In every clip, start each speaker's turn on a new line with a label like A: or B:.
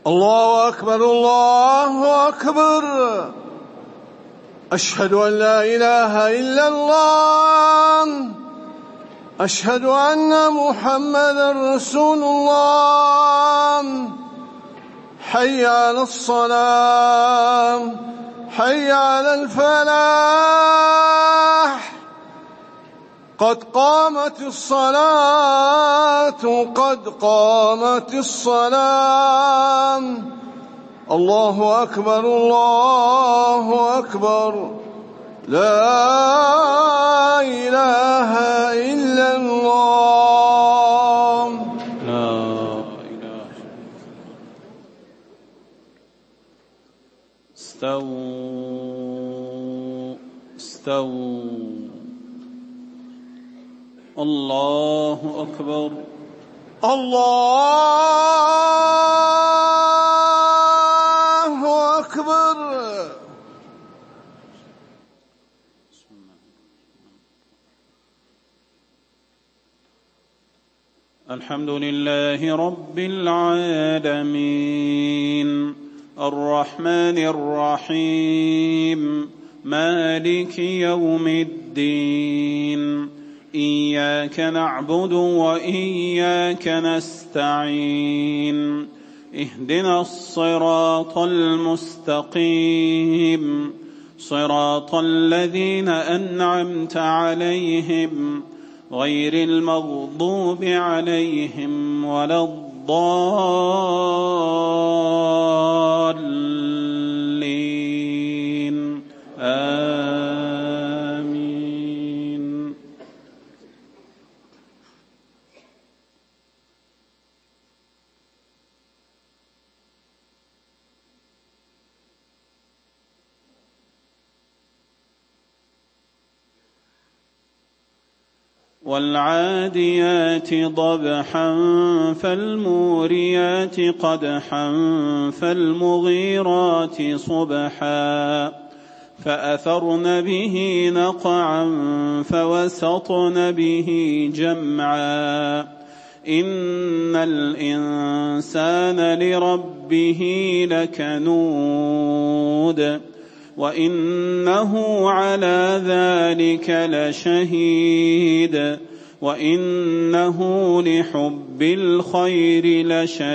A: الله أكبر الله أكبر. أشهد أن لا إله إلا الله. أشهد أن محمدا رسول الله. حي على الصلاة، حي على الفلاح. قد قامت الصلاة، قد قامت الصلاة. الله أكبر الله أكبر. لا إله إلا الله.
B: لا إله. استووا استووا. الله أكبر
A: الله أكبر.
B: الحمد لله رب العالمين الرحمن الرحيم مالك يوم الدين إياك نعبد وإياك نستعين اهدنا الصراط المستقيم صراط الذين أنعمت عليهم غير المغضوب عليهم ولا الضالين آمين. والعاديات ضبحا فالموريات قدحا فالمغيرات صبحا فأثرن به نقعا فوسطن به جمعا إن الإنسان لربه لكنود وإنه على ذلك لشهيد وإنه لحب الخير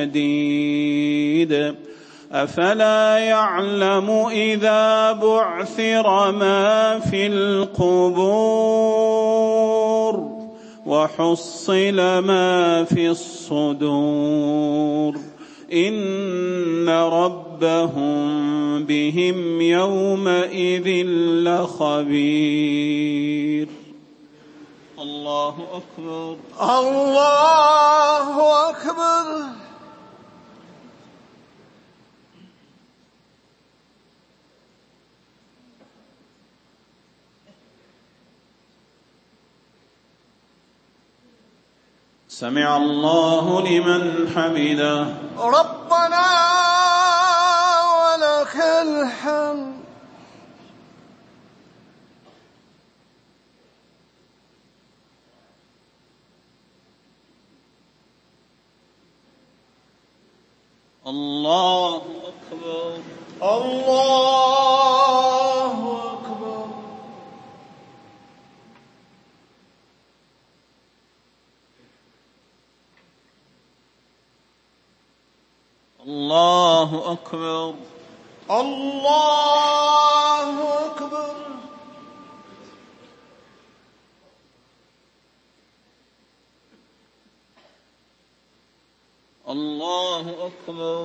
B: لشديد أفلا يعلم إذا بعثر ما في القبور وحصل ما في الصدور إن ربهم بهم يومئذ لخبير. الله أكبر
A: الله أكبر.
B: سمع الله لمن حمده.
A: ربنا ولك الحمد.
B: الله أكبر
A: الله أكبر.
B: الله أكبر
A: الله أكبر.
B: الله أكبر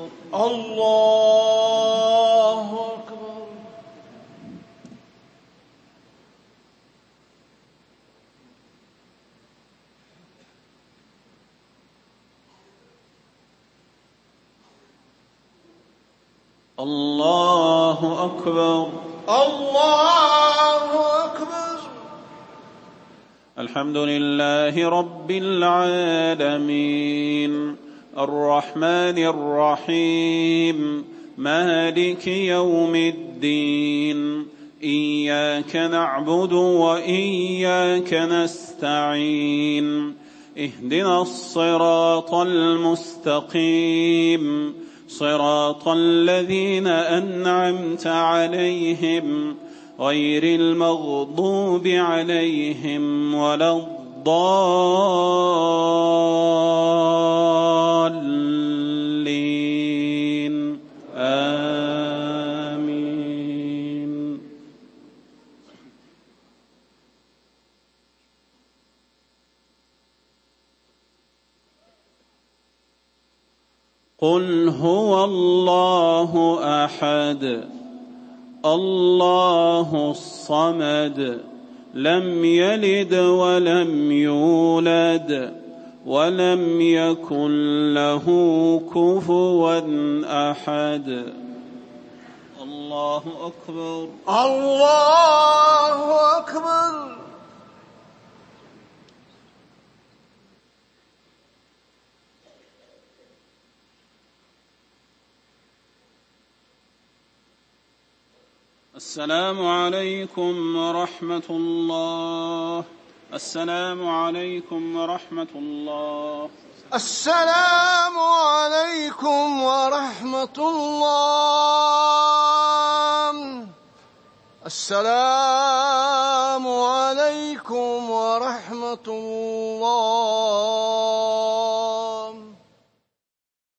A: الله أكبر.
B: الله أكبر
A: الله أكبر.
B: الحمد لله رب العالمين الرحمن الرحيم مالك يوم الدين إياك نعبد وإياك نستعين اهدنا الصراط المستقيم صراط الذين أنعمت عليهم غير المغضوب عليهم ولا الضالين آمين. قل هو الله أحد الله الصمد لم يلد ولم يولد ولم يكن له كفوا أحد. الله أكبر.
A: الله أكبر.
B: السلام عليكم ورحمة الله. السلام عليكم ورحمة الله.
A: السلام عليكم ورحمة الله. السلام عليكم ورحمة الله.